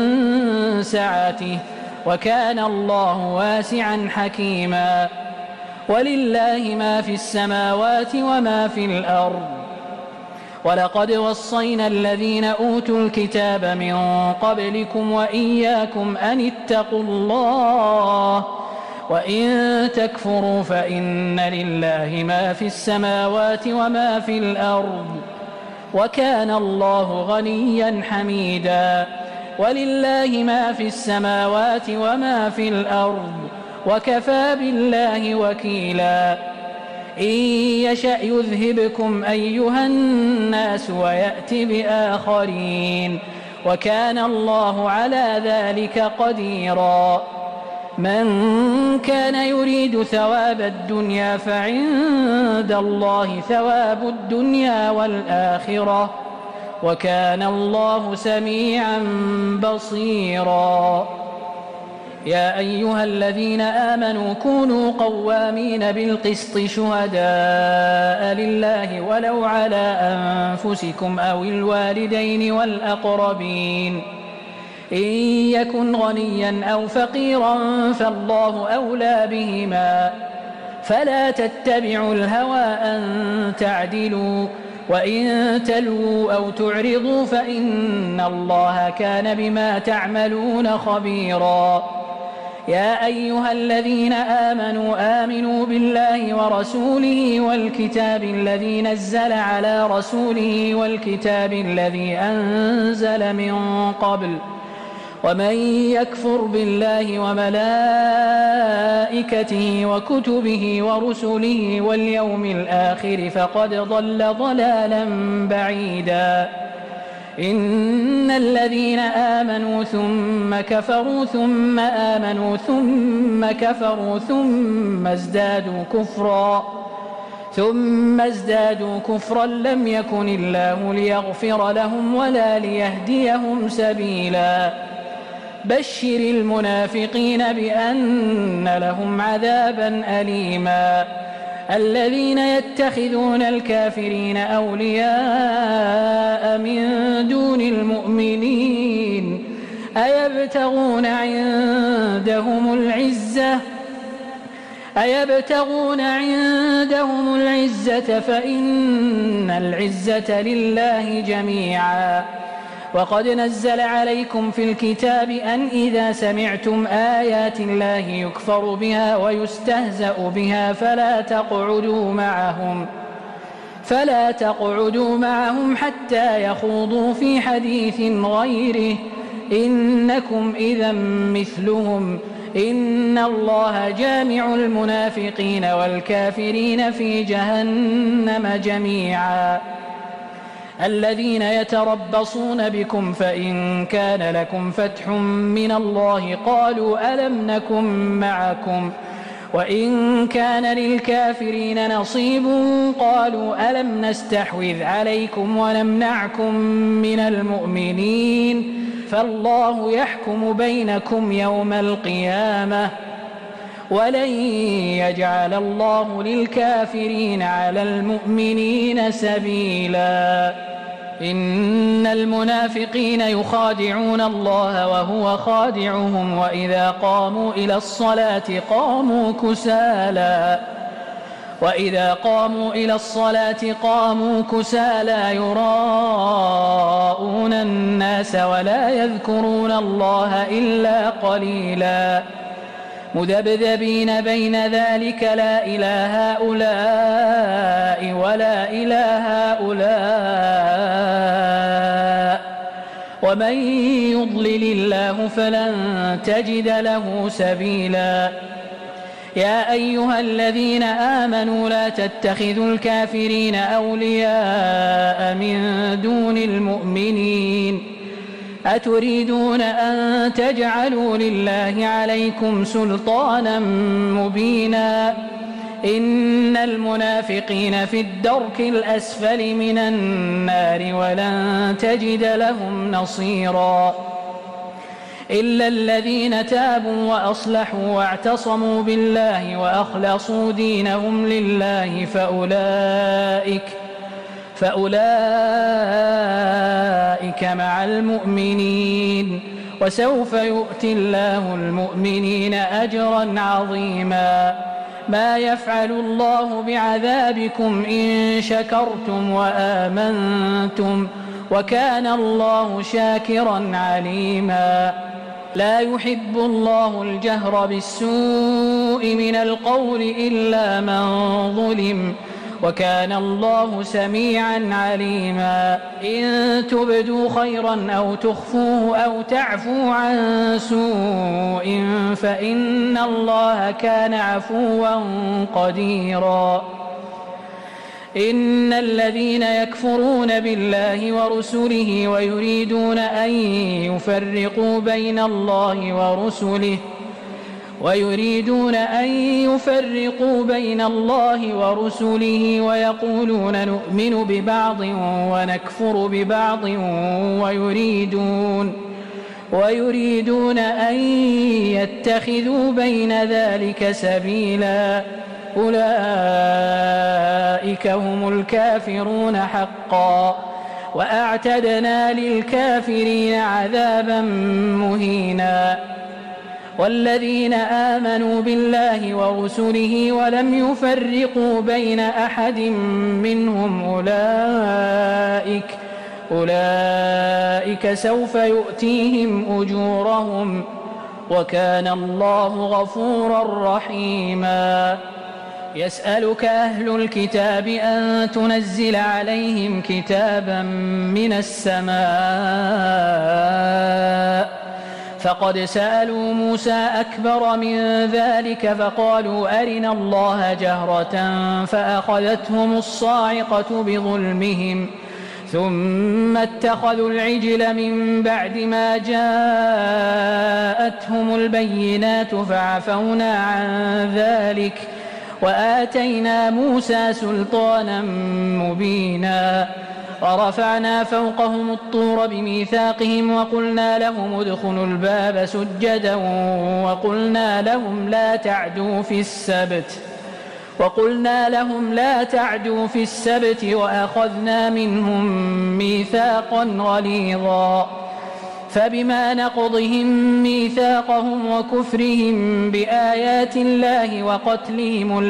سعته وكان الله واسعا حكيما ولله ما في السماوات وما في الأرض ولقد وصينا الذين أوتوا الكتاب من قبلكم وإياكم أن اتقوا الله وإن تكفروا فإن لله ما في السماوات وما في الأرض وكان الله غنيا حميدا ولله ما في السماوات وما في الأرض وكفى بالله وكيلا إن يشأ يذهبكم أيها الناس ويأت بآخرين وكان الله على ذلك قديرا من كان يريد ثواب الدنيا فعند الله ثواب الدنيا والآخرة وكان الله سميعا بصيرا يا أيها الذين آمنوا كونوا قوامين بالقسط شهداء لله ولو على أنفسكم أو الوالدين والأقربين إن يكن غنيا أو فقيرا فالله أولى بهما فلا تتبعوا الهوى أن تعدلوا وإن تلووا أو تعرضوا فإن الله كان بما تعملون خبيرا يا أيها الذين آمنوا بالله ورسوله والكتاب الذي نزل على رسوله والكتاب الذي أنزل من قبل ومن يكفر بالله وملائكته وكتبه ورسله واليوم الآخر فقد ضل ضلالا بعيدا إن الذين آمنوا ثم كفروا ثم آمنوا ثم كفروا ثم ازدادوا كفرا لم يكن الله ليغفر لهم ولا ليهديهم سبيلا بشر المنافقين بأن لهم عذابا أليما الذين يتخذون الكافرين أولياء من دون المؤمنين أيبتغون عندهم العزة فإن العزة لله جميعا وقد نزل عليكم في الكتاب أن إذا سمعتم آيات الله يكفر بها ويستهزأ بها فلا تقعدوا معهم حتى يخوضوا في حديث غيره إنكم إذا مثلهم إن الله جامع المنافقين والكافرين في جهنم جميعا الذين يتربصون بكم فإن كان لكم فتح من الله قالوا ألم نكن معكم وإن كان للكافرين نصيب قالوا ألم نستحوذ عليكم ونمنعكم من المؤمنين فالله يحكم بينكم يوم القيامة ولن يجعل الله للكافرين على المؤمنين سبيلا إن المنافقين يخادعون الله وهو خادعهم وإذا قاموا إلى الصلاة قاموا كسالى يراءون الناس ولا يذكرون الله إلا قليلا مذبذبين بين ذلك لا إله هؤلاء ولا إله هؤلاء ومن يضلل الله فلن تجد له سبيلا يا أيها الذين آمنوا لا تتخذوا الكافرين أولياء من دون المؤمنين أتريدون أن تجعلوا لله عليكم سلطانا مبينا إن المنافقين في الدرك الأسفل من النار ولن تجد لهم نصيرا إلا الذين تابوا وأصلحوا واعتصموا بالله وأخلصوا دينهم لله فأولئك مع المؤمنين وسوف يؤتي الله المؤمنين أجرا عظيما ما يفعل الله بعذابكم إن شكرتم وآمنتم وكان الله شاكرا عليما لا يحب الله الجهر بالسوء من القول إلا من ظلم وكان الله سميعا عليما إن تبدوا خيرا أو تخفوه أو تعفوا عن سوء فإن الله كان عفوا قديرا إن الذين يكفرون بالله ورسله ويريدون أن يفرقوا بين الله ورسله ويقولون نؤمن ببعض ونكفر ببعض ويريدون أن يتخذوا بين ذلك سبيلا أولئك هم الكافرون حقا وأعتدنا للكافرين عذابا مهينا والذين آمنوا بالله ورسله ولم يفرقوا بين أحد منهم أولئك سوف يؤتيهم أجورهم وكان الله غفورا رحيما يسألك أهل الكتاب أن تنزل عليهم كتابا من السماء فقد سألوا موسى أكبر من ذلك فقالوا أرنا الله جهرة فأخذتهم الصاعقة بظلمهم ثم اتخذوا العجل من بعد ما جاءتهم البينات فعفونا عن ذلك وآتينا موسى سلطانا مبينا ورفعنا فوقهم الطور بميثاقهم وقلنا لهم ادخلوا الباب سجدا وقلنا لهم لا تعدوا في السبت وأخذنا منهم ميثاقا غليظا فبما نقضهم ميثاقهم وكفرهم بآيات الله وقتلهم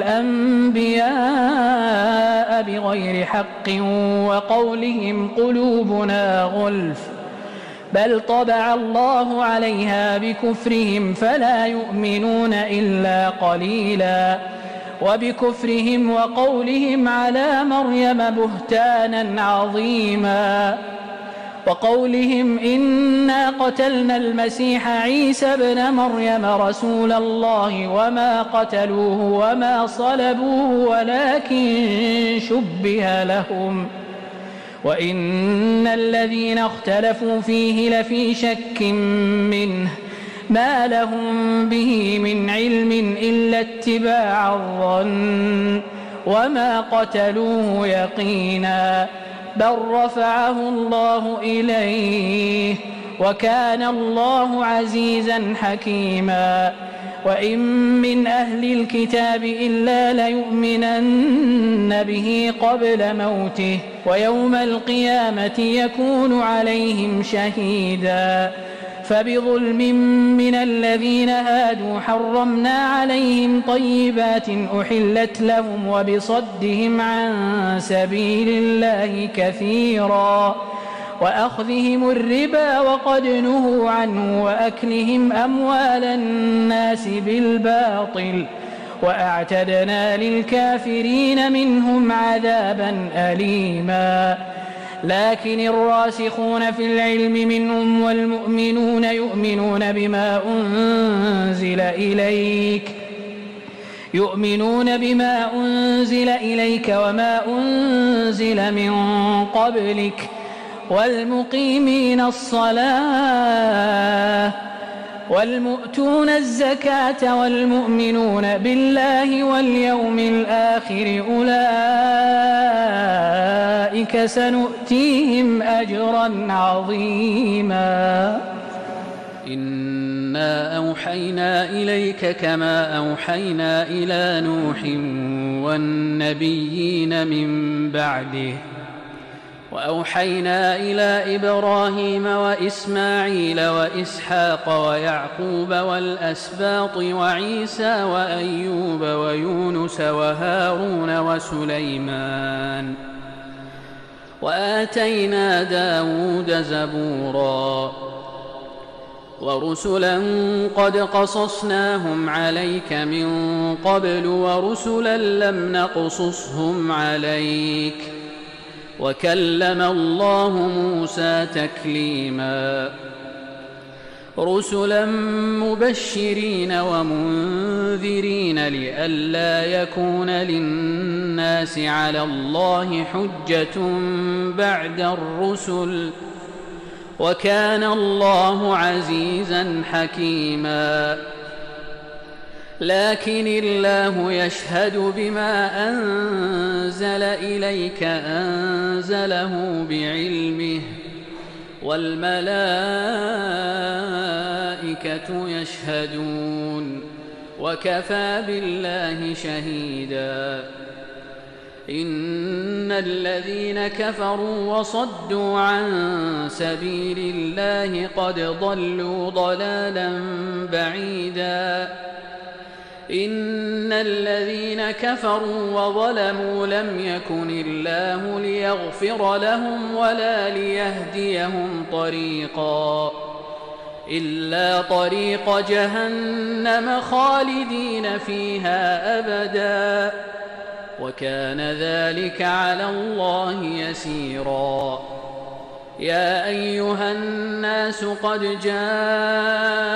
الأنبياء بغير حق وقولهم قلوبنا غلف بل طبع الله عليها بكفرهم فلا يؤمنون إلا قليلا وبكفرهم وقولهم على مريم بهتانا عظيما وقولهم إنا قتلنا المسيح عيسى ابن مريم رسول الله وما قتلوه وما صلبوه ولكن شبه لهم وإن الذين اختلفوا فيه لفي شك منه ما لهم به من علم إلا اتباع الظن وما قتلوه يقينا بل رفعه الله إليه وكان الله عزيزا حكيما وإن من أهل الكتاب إلا ليؤمنن به قبل موته ويوم القيامة يكون عليهم شهيدا فبظلم من الذين هادوا حرمنا عليهم طيبات أحلت لهم وبصدهم عن سبيل الله كثيرا وأخذهم الربا وقد نهوا عنه وأكلهم أموال الناس بالباطل وأعتدنا للكافرين منهم عذابا أليما لكن الراسخون في العلم منهم والمؤمنون يؤمنون بما أنزل إليك وما أنزل من قبلك والمقيمين الصلاة والمؤتون الزكاة والمؤمنون بالله واليوم الآخر أولئك سنؤتيهم أجرا عظيما إنا أوحينا إليك كما أوحينا إلى نوح والنبيين من بعده وأوحينا إلى إبراهيم وإسماعيل وإسحاق ويعقوب والأسباط وعيسى وأيوب ويونس وهارون وسليمان وآتينا داود زبورا ورسلا قد قصصناهم عليك من قبل ورسلا لم نقصصهم عليك وكلم الله موسى تكليما رسلا مبشرين ومنذرين لئلا يكون للناس على الله حجة بعد الرسل وكان الله عزيزا حكيما لكن الله يشهد بما أنزل إليك أنزله بعلمه والملائكة يشهدون وكفى بالله شهيدا إن الذين كفروا وصدوا عن سبيل الله قد ضلوا ضلالا بعيدا إن الذين كفروا وظلموا لم يكن الله ليغفر لهم ولا ليهديهم طريقا إلا طريق جهنم خالدين فيها أبدا وكان ذلك على الله يسيرا يا أيها الناس قد جاءكم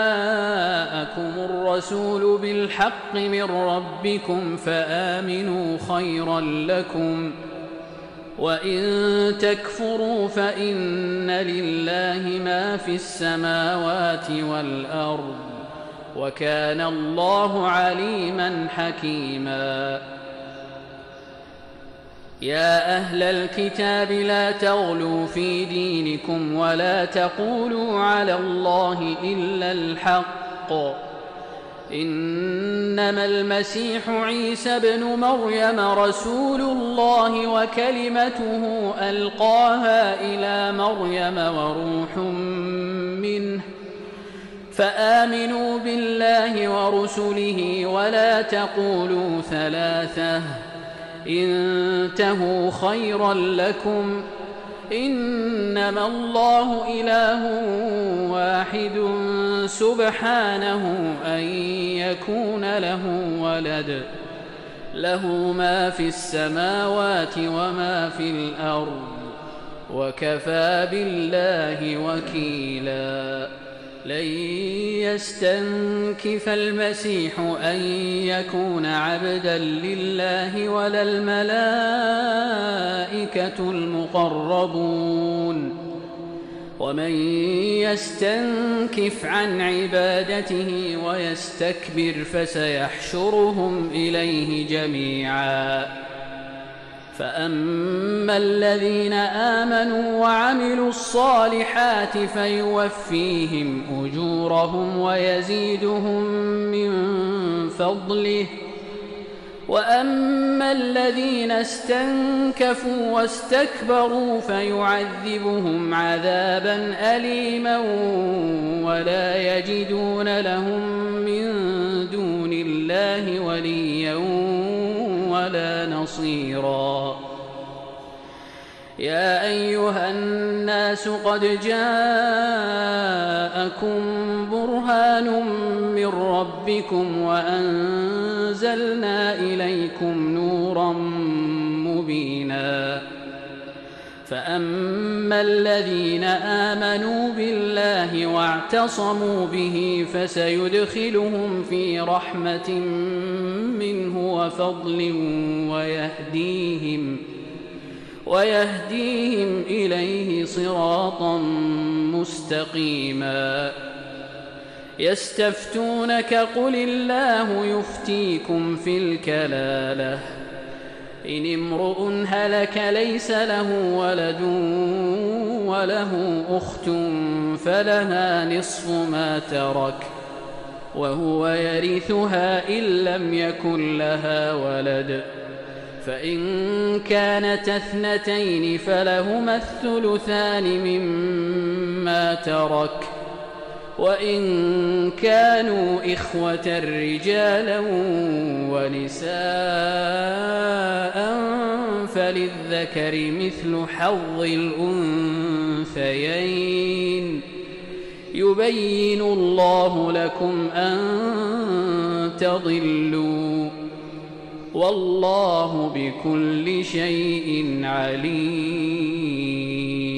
الرسول بالحق من ربكم فآمنوا خيرا لكم، وإن تكفروا فإن لله ما في السماوات والأرض، وكان الله عليما حكيما. يا أهل الكتاب لا تغلوا في دينكم ولا تقولوا على الله إلا الحق، إنما المسيح عيسى ابن مريم رسول الله وكلمته ألقاها إلى مريم وروح منه، فآمنوا بالله ورسله ولا تقولوا ثلاثة، انتهوا خيرا لكم، إنما الله إله واحد سبحانه أن يكون له ولد، له ما في السماوات وما في الأرض، وكفى بالله وكيلا. لن يستنكف المسيح أن يكون عبدا لله ولا الملائكة المقربون، ومن يستنكف عن عبادته ويستكبر فسيحشرهم إليه جميعا. فأما الذين آمنوا وعملوا الصالحات فيوفيهم أجورهم ويزيدهم من فضله، وأما الذين استنكفوا واستكبروا فيعذبهم عذابا أليما ولا يجدون لهم من دون الله وليا ولا نصيرا. يا أيها الناس قد جاءكم برهان من ربكم وأنزلنا إليكم نورا مبينا. فأما الذين آمنوا بالله واعتصموا به فسيدخلهم في رحمة منه وفضل ويهديهم إليه صراطا مستقيما. يستفتونك قل الله يفتيكم في الكلالة، إن امرؤ هلك ليس له ولد وله أخت فلها نصف ما ترك وهو يرثها إن لم يكن لها ولد، فإن كانت اثنتين فلهما الثلثان مما ترك، وإن كانوا إخوة رجالا ونساء فللذكر مثل حظ الأنثيين، يبين الله لكم أن تضلوا، والله بكل شيء عليم.